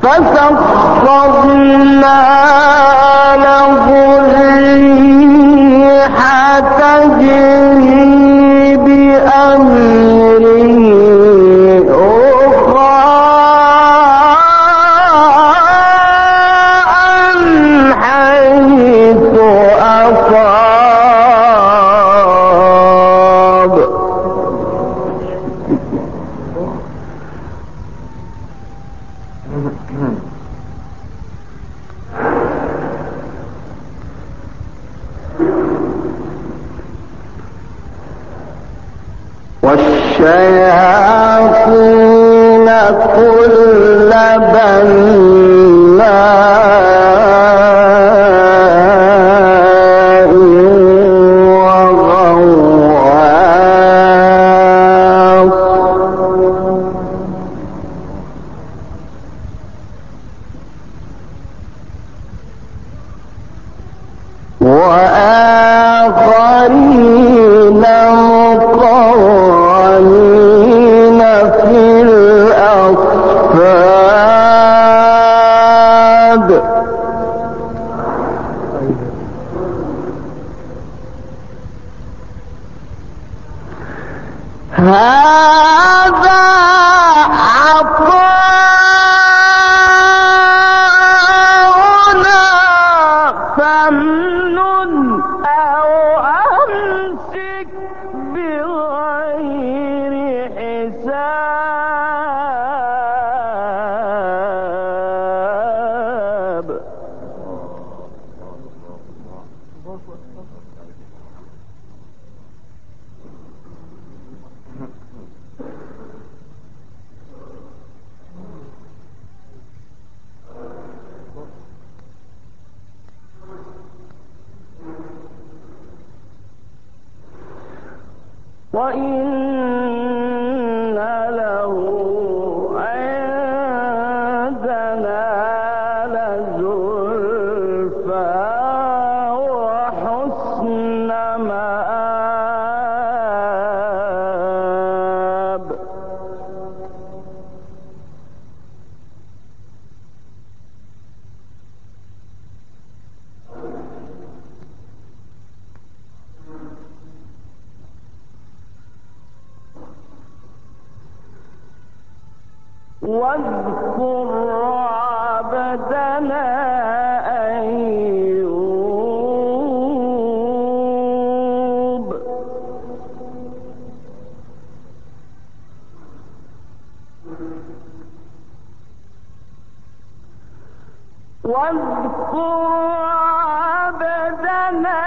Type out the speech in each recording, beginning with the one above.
فسخرنا له الريح تجري بأمره رخاء حيث أصاب والشياطين كل بناء وغواص وآخرين مقرنين في الأصفاد هذا عطاؤنا فامنن أو أمسك بغير حساب وإن له عندنا لزلفى وحسن مآب واذكر عبدنا أيوب واذكر عبدنا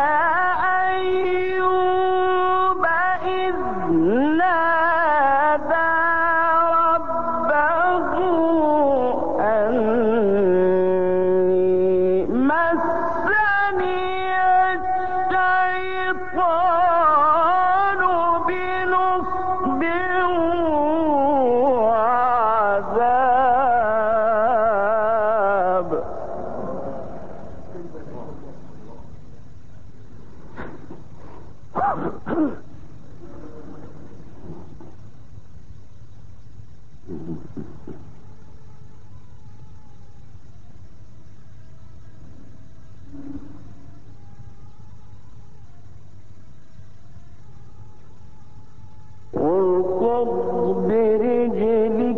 أيوب إذ نادى ربه أني مسني الشيطان بنصب وعذاب اركض برجلك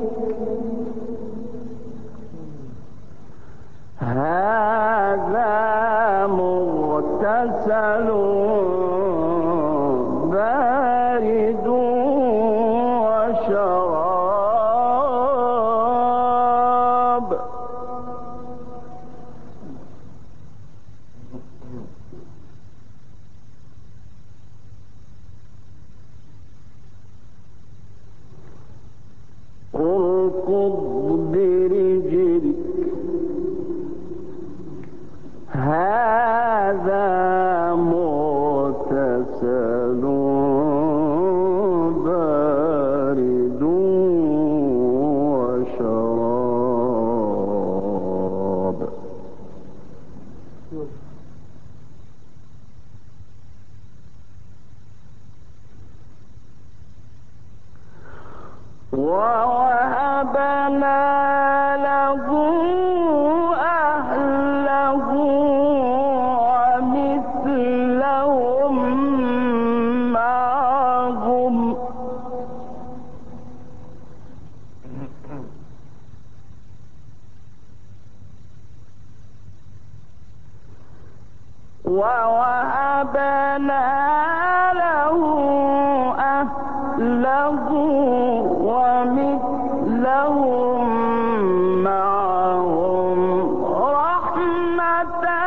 هذا مغتسل بارد وشراب اركض برجلك هذا مغتسل بارد وشراب ووهبنا له ووهبنا له أهله ومثلهم معهم رحمة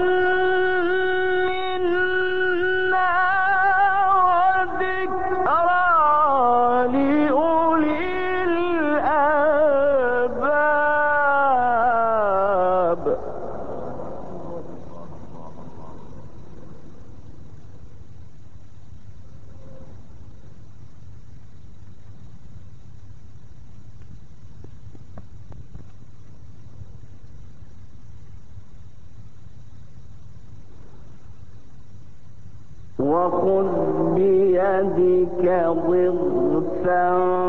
منا وذكرى لأولي الألباب. وخذ بيدك ضغثا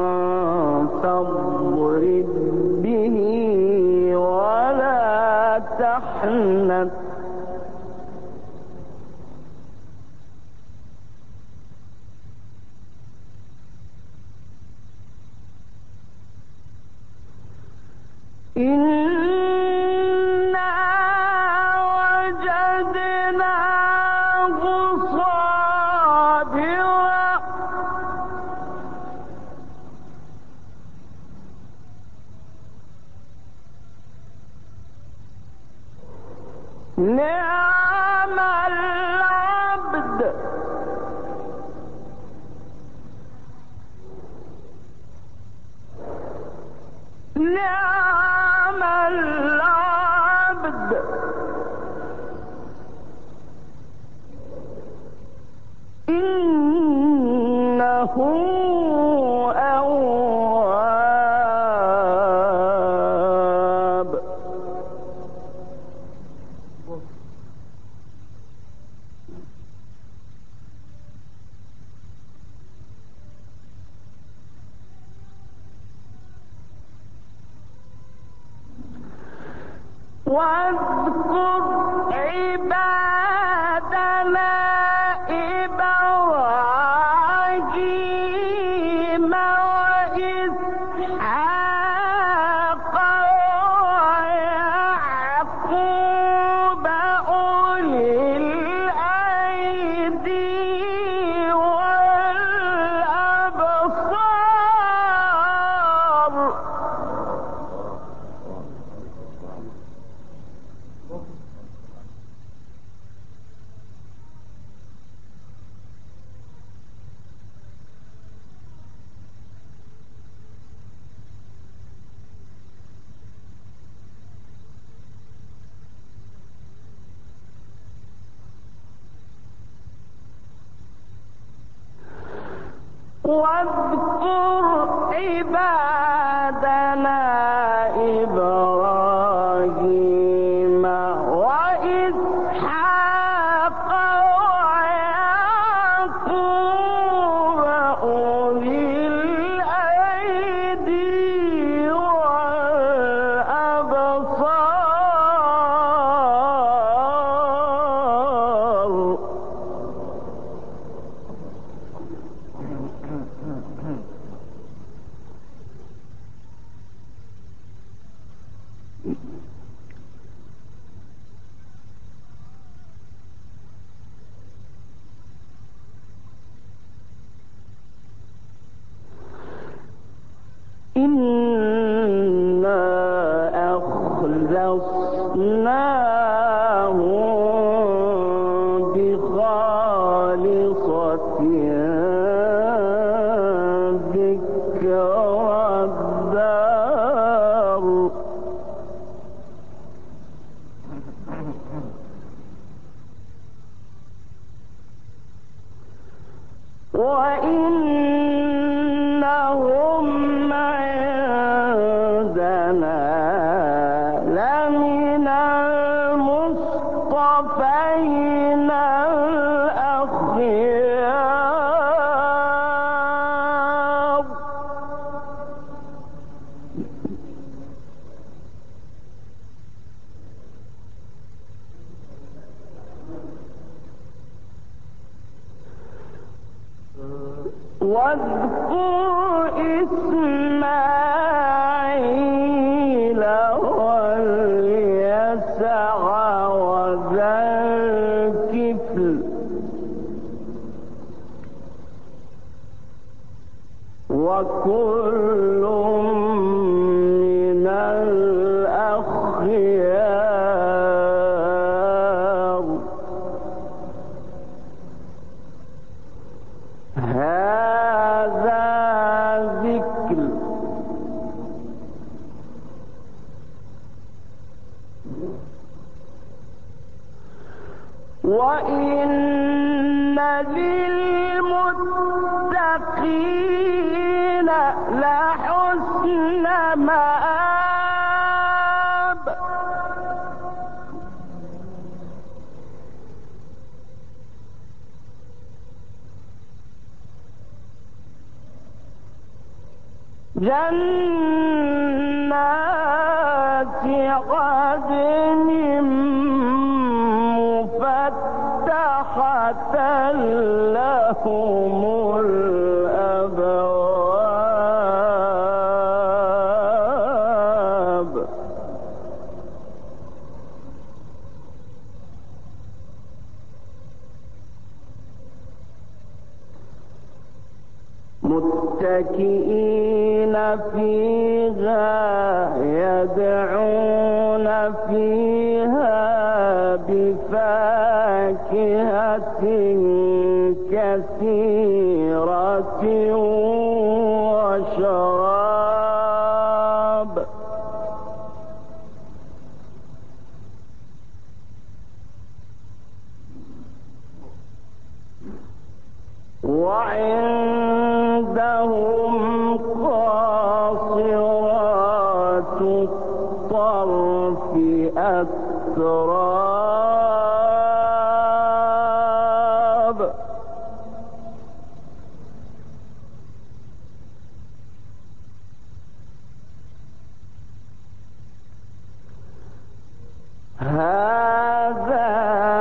فاضرب به ولا تحنث نعم العبد نعم العبد إنه أواب. واذكر عبادنا إبراهيم وإسحاق ويعقوب أولي الأيدي والأبصار. واذكر عبادنا إبراهيم وإسحاق ويعقوب أولي الأيدي والأبصار. إنا أخلصناهم بخالصة ذكرى الدار. وإنهم عندنا لمن المصطفين الأخيار. واذكر إسماعيل واليسع وذا وكل من الأخيار. هذا ذكر وإن للمتقين لحسن مآب. جنات عدن مفتحة لهم الأبواب. متكئين فيها يدعون فيها بفاكهة كثيرة وشراب. وعندهم قاصرات الطرف أتراب. هذا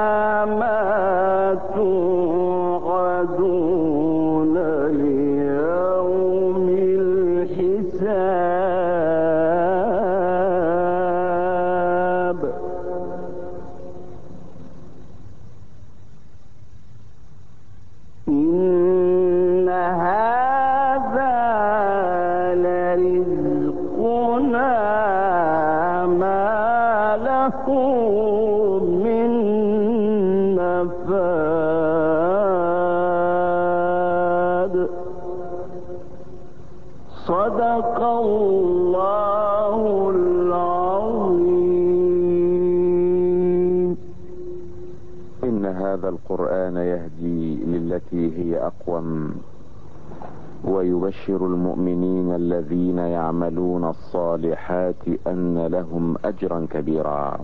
ما توعدون ليوم الحساب. إن هذا لرزقنا ما له من نفاد. صدق الله العظيم. إن هذا القرآن يهدي للتي هي أقوم ويبشر المؤمنين الذين يعملون الصالحات أن لهم أجرا كبيرا.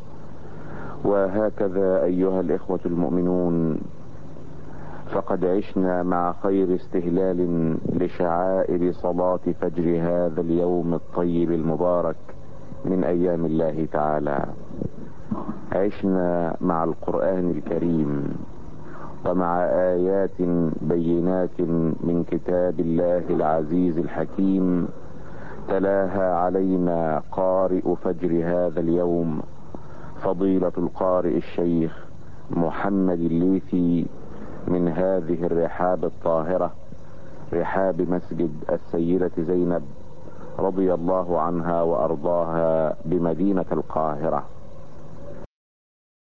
وهكذا أيها الإخوة المؤمنون، فقد عشنا مع خير استهلال لشعائر صلاة فجر هذا اليوم الطيب المبارك من أيام الله تعالى. عشنا مع القرآن الكريم ومع آيات بينات من كتاب الله العزيز الحكيم، تلاها علينا قارئ فجر هذا اليوم فضيلة القارئ الشيخ محمد الليثي من هذه الرحاب الطاهرة، رحاب مسجد السيدة زينب رضي الله عنها وأرضاها بمدينة القاهرة.